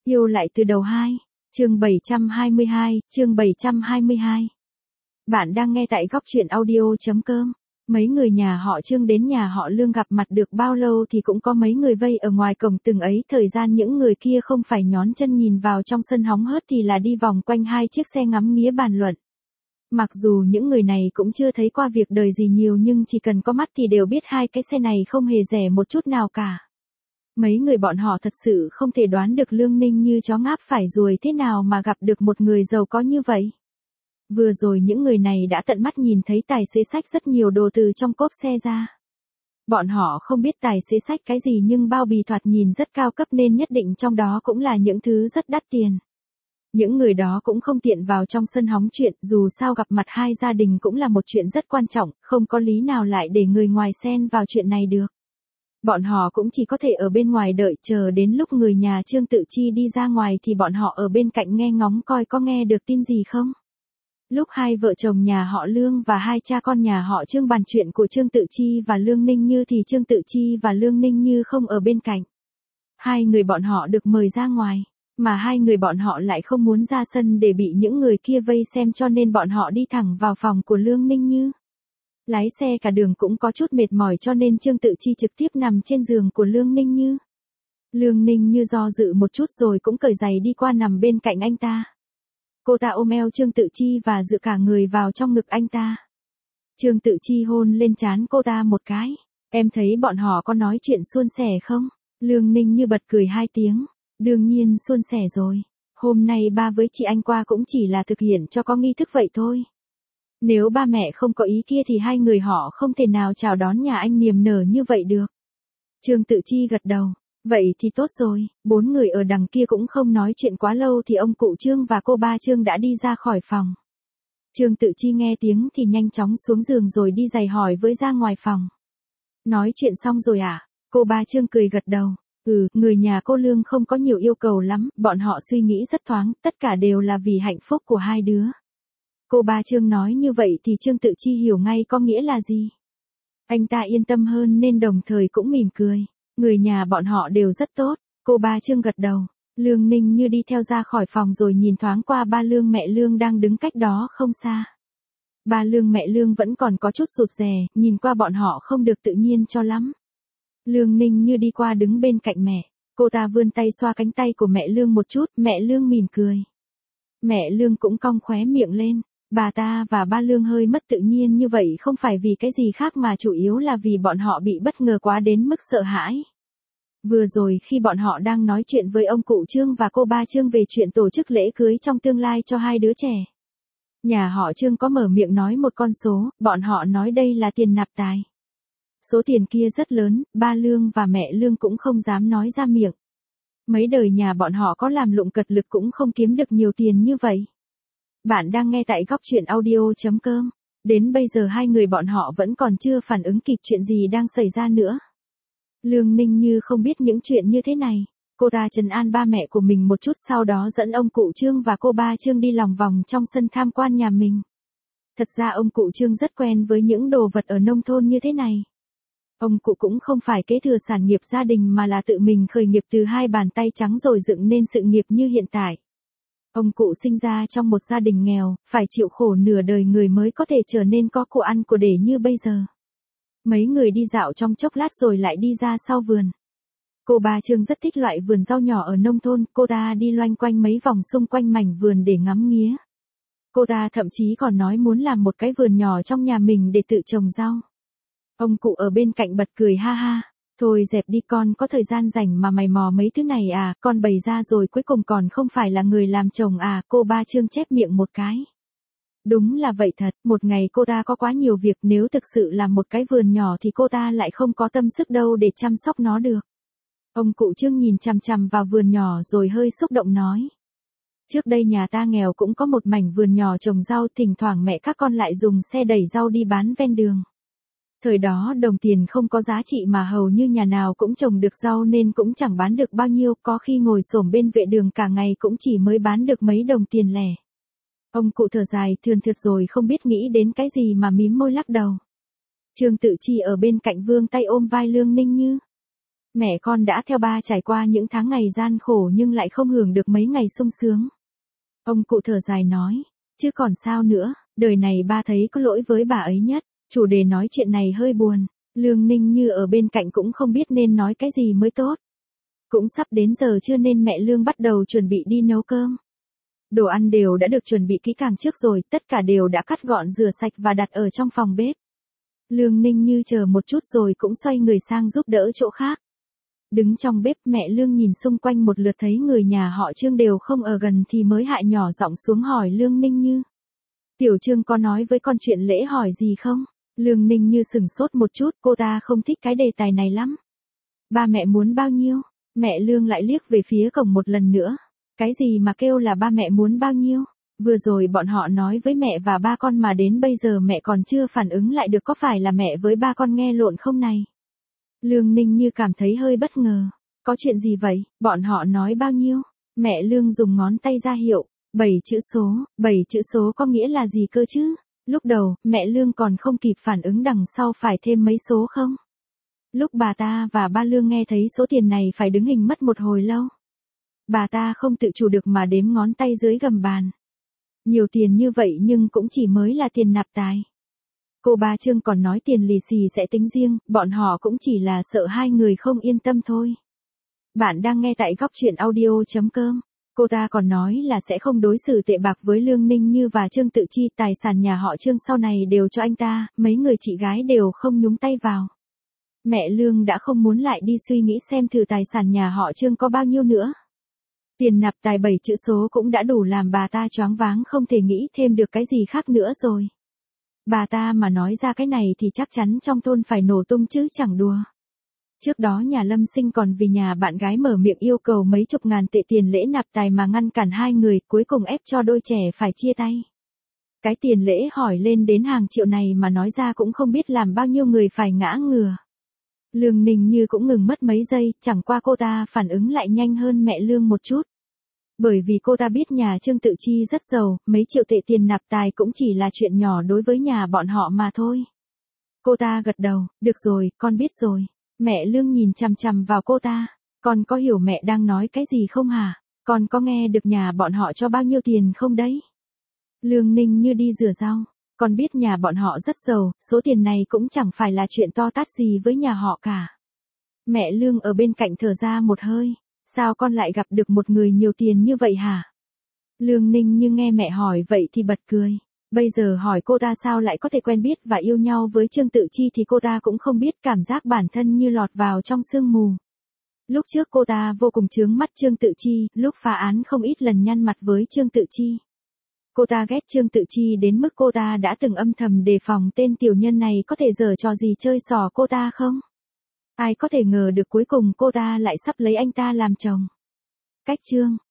Yêu lại từ đầu 2, chương 722, chương 722. Bạn đang nghe tại góc truyện audio.com. Mấy người nhà họ Trương đến nhà họ Lương gặp mặt được bao lâu thì cũng có mấy người vây ở ngoài cổng, từng ấy thời gian những người kia không phải nhón chân nhìn vào trong sân hóng hớt thì là đi vòng quanh hai chiếc xe ngắm nghía bàn luận. Mặc dù những người này cũng chưa thấy qua việc đời gì nhiều nhưng chỉ cần có mắt thì đều biết hai cái xe này không hề rẻ một chút nào cả. Mấy người bọn họ thật sự không thể đoán được Lương Ninh như chó ngáp phải ruồi thế nào mà gặp được một người giàu có như vậy. Vừa rồi những người này đã tận mắt nhìn thấy tài xế xách rất nhiều đồ từ trong cốp xe ra. Bọn họ không biết tài xế xách cái gì nhưng bao bì thoạt nhìn rất cao cấp nên nhất định trong đó cũng là những thứ rất đắt tiền. Những người đó cũng không tiện vào trong sân hóng chuyện, dù sao gặp mặt hai gia đình cũng là một chuyện rất quan trọng, không có lý nào lại để người ngoài xen vào chuyện này được. Bọn họ cũng chỉ có thể ở bên ngoài đợi chờ đến lúc người nhà Trương Tự Chi đi ra ngoài thì bọn họ ở bên cạnh nghe ngóng coi có nghe được tin gì không. Lúc hai vợ chồng nhà họ Lương và hai cha con nhà họ Trương bàn chuyện của Trương Tự Chi và Lương Ninh Như thì Trương Tự Chi và Lương Ninh Như không ở bên cạnh. Hai người bọn họ được mời ra ngoài, mà hai người bọn họ lại không muốn ra sân để bị những người kia vây xem cho nên bọn họ đi thẳng vào phòng của Lương Ninh Như. Lái xe cả đường cũng có chút mệt mỏi cho nên Trương Tự Chi trực tiếp nằm trên giường của Lương Ninh Như. Lương Ninh Như do dự một chút rồi cũng cởi giày đi qua nằm bên cạnh anh ta. Cô ta ôm eo Trương Tự Chi và dựa cả người vào trong ngực anh ta. Trương Tự Chi hôn lên trán cô ta một cái. Em thấy bọn họ có nói chuyện suôn sẻ không? Lương Ninh Như bật cười hai tiếng. Đương nhiên suôn sẻ rồi. Hôm nay ba với chị anh qua cũng chỉ là thực hiện cho có nghi thức vậy thôi. Nếu ba mẹ không có ý kia thì hai người họ không thể nào chào đón nhà anh niềm nở như vậy được. Trương Tự Chi gật đầu. Vậy thì tốt rồi, bốn người ở đằng kia cũng không nói chuyện quá lâu thì ông cụ Trương và cô ba Trương đã đi ra khỏi phòng. Trương Tự Chi nghe tiếng thì nhanh chóng xuống giường rồi đi giày hỏi với ra ngoài phòng. Nói chuyện xong rồi à? Cô ba Trương cười gật đầu. Người nhà cô Lương không có nhiều yêu cầu lắm, bọn họ suy nghĩ rất thoáng, tất cả đều là vì hạnh phúc của hai đứa. Cô ba Trương nói như vậy thì Trương Tự Chi hiểu ngay có nghĩa là gì. Anh ta yên tâm hơn nên đồng thời cũng mỉm cười. Người nhà bọn họ đều rất tốt. Cô ba Trương gật đầu. Lương Ninh Như đi theo ra khỏi phòng rồi nhìn thoáng qua ba Lương mẹ Lương đang đứng cách đó không xa. Ba Lương mẹ Lương vẫn còn có chút rụt rè, nhìn qua bọn họ không được tự nhiên cho lắm. Lương Ninh Như đi qua đứng bên cạnh mẹ. Cô ta vươn tay xoa cánh tay của mẹ Lương một chút, mẹ Lương mỉm cười. Mẹ Lương cũng cong khóe miệng lên. Bà ta và ba Lương hơi mất tự nhiên như vậy không phải vì cái gì khác mà chủ yếu là vì bọn họ bị bất ngờ quá đến mức sợ hãi. Vừa rồi khi bọn họ đang nói chuyện với ông cụ Trương và cô ba Trương về chuyện tổ chức lễ cưới trong tương lai cho hai đứa trẻ. Nhà họ Trương có mở miệng nói một con số, bọn họ nói đây là tiền nạp tài. Số tiền kia rất lớn, ba Lương và mẹ Lương cũng không dám nói ra miệng. Mấy đời nhà bọn họ có làm lụng cật lực cũng không kiếm được nhiều tiền như vậy. Bạn đang nghe tại góc truyện audio.com. Đến bây giờ hai người bọn họ vẫn còn chưa phản ứng kịp chuyện gì đang xảy ra nữa. Lương Ninh Như không biết những chuyện như thế này. Cô ta trấn an ba mẹ của mình một chút sau đó dẫn ông cụ Trương và cô ba Trương đi lòng vòng trong sân tham quan nhà mình. Thật ra ông cụ Trương rất quen với những đồ vật ở nông thôn như thế này. Ông cụ cũng không phải kế thừa sản nghiệp gia đình mà là tự mình khởi nghiệp từ hai bàn tay trắng rồi dựng nên sự nghiệp như hiện tại. Ông cụ sinh ra trong một gia đình nghèo, phải chịu khổ nửa đời người mới có thể trở nên có của ăn của để như bây giờ. Mấy người đi dạo trong chốc lát rồi lại đi ra sau vườn. Cô ba Trương rất thích loại vườn rau nhỏ ở nông thôn, cô ta đi loanh quanh mấy vòng xung quanh mảnh vườn để ngắm nghía. Cô ta thậm chí còn nói muốn làm một cái vườn nhỏ trong nhà mình để tự trồng rau. Ông cụ ở bên cạnh bật cười ha ha. Thôi dẹp đi con, có thời gian rảnh mà mày mò mấy thứ này à, con bày ra rồi cuối cùng còn không phải là người làm chồng à, cô ba Trương chép miệng một cái. Đúng là vậy thật, một ngày cô ta có quá nhiều việc, nếu thực sự là một cái vườn nhỏ thì cô ta lại không có tâm sức đâu để chăm sóc nó được. Ông cụ Trương nhìn chằm chằm vào vườn nhỏ rồi hơi xúc động nói. Trước đây nhà ta nghèo cũng có một mảnh vườn nhỏ trồng rau, thỉnh thoảng mẹ các con lại dùng xe đẩy rau đi bán ven đường. Thời đó đồng tiền không có giá trị mà hầu như nhà nào cũng trồng được rau nên cũng chẳng bán được bao nhiêu, có khi ngồi xổm bên vệ đường cả ngày cũng chỉ mới bán được mấy đồng tiền lẻ. Ông cụ thở dài thườn thượt rồi không biết nghĩ đến cái gì mà mím môi lắc đầu. Trương Tự Chi ở bên cạnh vươn tay ôm vai Lương Ninh Như. Mẹ con đã theo ba trải qua những tháng ngày gian khổ nhưng lại không hưởng được mấy ngày sung sướng. Ông cụ thở dài nói, chứ còn sao nữa, đời này ba thấy có lỗi với bà ấy nhất. Chủ đề nói chuyện này hơi buồn, Lương Ninh Như ở bên cạnh cũng không biết nên nói cái gì mới tốt. Cũng sắp đến giờ trưa nên mẹ Lương bắt đầu chuẩn bị đi nấu cơm. Đồ ăn đều đã được chuẩn bị kỹ càng trước rồi, tất cả đều đã cắt gọn rửa sạch và đặt ở trong phòng bếp. Lương Ninh Như chờ một chút rồi cũng xoay người sang giúp đỡ chỗ khác. Đứng trong bếp mẹ Lương nhìn xung quanh một lượt thấy người nhà họ Trương đều không ở gần thì mới hạ nhỏ giọng xuống hỏi Lương Ninh Như. Tiểu Trương có nói với con chuyện lễ hỏi gì không? Lương Ninh Như sửng sốt một chút, cô ta không thích cái đề tài này lắm. Ba mẹ muốn bao nhiêu? Mẹ Lương lại liếc về phía cổng một lần nữa. Cái gì mà kêu là ba mẹ muốn bao nhiêu? Vừa rồi bọn họ nói với mẹ và ba con mà đến bây giờ mẹ còn chưa phản ứng lại được, có phải là mẹ với ba con nghe lộn không này? Lương Ninh Như cảm thấy hơi bất ngờ. Có chuyện gì vậy? Bọn họ nói bao nhiêu? Mẹ Lương dùng ngón tay ra hiệu. 7 chữ số có nghĩa là gì cơ chứ? Lúc đầu, mẹ Lương còn không kịp phản ứng đằng sau phải thêm mấy số không? Lúc bà ta và ba Lương nghe thấy số tiền này phải đứng hình mất một hồi lâu. Bà ta không tự chủ được mà đếm ngón tay dưới gầm bàn. Nhiều tiền như vậy nhưng cũng chỉ mới là tiền nạp tài. Cô ba Trương còn nói tiền lì xì sẽ tính riêng, bọn họ cũng chỉ là sợ hai người không yên tâm thôi. Bạn đang nghe tại góc truyện audio.com. Cô ta còn nói là sẽ không đối xử tệ bạc với Lương Ninh Như và Trương Tự Chi, tài sản nhà họ Trương sau này đều cho anh ta, mấy người chị gái đều không nhúng tay vào. Mẹ Lương đã không muốn lại đi suy nghĩ xem thử tài sản nhà họ Trương có bao nhiêu nữa. Tiền nạp tài 7 chữ số cũng đã đủ làm bà ta choáng váng không thể nghĩ thêm được cái gì khác nữa rồi. Bà ta mà nói ra cái này thì chắc chắn trong thôn phải nổ tung chứ chẳng đùa. Trước đó nhà Lâm Sinh còn vì nhà bạn gái mở miệng yêu cầu mấy chục ngàn tệ tiền lễ nạp tài mà ngăn cản hai người, cuối cùng ép cho đôi trẻ phải chia tay. Cái tiền lễ hỏi lên đến hàng triệu này mà nói ra cũng không biết làm bao nhiêu người phải ngã ngửa. Lương Ninh Như cũng ngừng mất mấy giây, chẳng qua cô ta phản ứng lại nhanh hơn mẹ Lương một chút. Bởi vì cô ta biết nhà Trương Tự Chi rất giàu, mấy triệu tệ tiền nạp tài cũng chỉ là chuyện nhỏ đối với nhà bọn họ mà thôi. Cô ta gật đầu, được rồi, con biết rồi. Mẹ Lương nhìn chằm chằm vào cô ta. Con có hiểu mẹ đang nói cái gì không hả? Con có nghe được nhà bọn họ cho bao nhiêu tiền không đấy? Lương Ninh Như đi rửa rau. Con biết nhà bọn họ rất giàu, số tiền này cũng chẳng phải là chuyện to tát gì với nhà họ cả. Mẹ Lương ở bên cạnh thở ra một hơi. Sao con lại gặp được một người nhiều tiền như vậy hả? Lương Ninh Như nghe mẹ hỏi vậy thì bật cười. Bây giờ hỏi cô ta sao lại có thể quen biết và yêu nhau với Trương Tự Chi thì cô ta cũng không biết, cảm giác bản thân như lọt vào trong sương mù. Lúc trước cô ta vô cùng chướng mắt Trương Tự Chi, lúc phá án không ít lần nhăn mặt với Trương Tự Chi. Cô ta ghét Trương Tự Chi đến mức cô ta đã từng âm thầm đề phòng tên tiểu nhân này có thể giở trò gì chơi xỏ cô ta không? Ai có thể ngờ được cuối cùng cô ta lại sắp lấy anh ta làm chồng. Cách Trương